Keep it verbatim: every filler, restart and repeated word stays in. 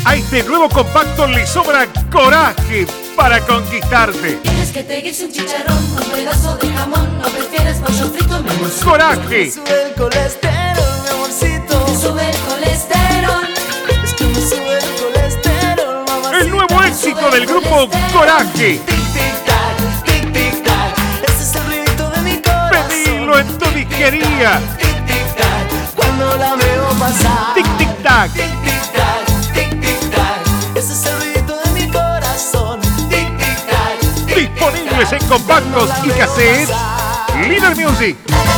A este nuevo compacto le sobra coraje para conquistarte. ¿Quieres que te guise un chicharrón, un pedazo de jamón? ¿O prefieres pollo frito, mi amorcito? Coraje. Me sube el colesterol, mi amorcito. Me sube el colesterol. Es que me sube el colesterol, mamacita. El nuevo éxito del grupo Coraje. Tic, tic, tac, tic, tic, tac. Ese es el ritmo de mi corazón. Pedilo en tu disquería. Tic, tic, tac, cuando la veo pasar. Tic, tic, tac. Tic, tic, tac, tic, tic, tac. Ese es el ritmo de mi corazón. Tic, tic, tac. Disponibles en compactos y cassettes. Líder Music.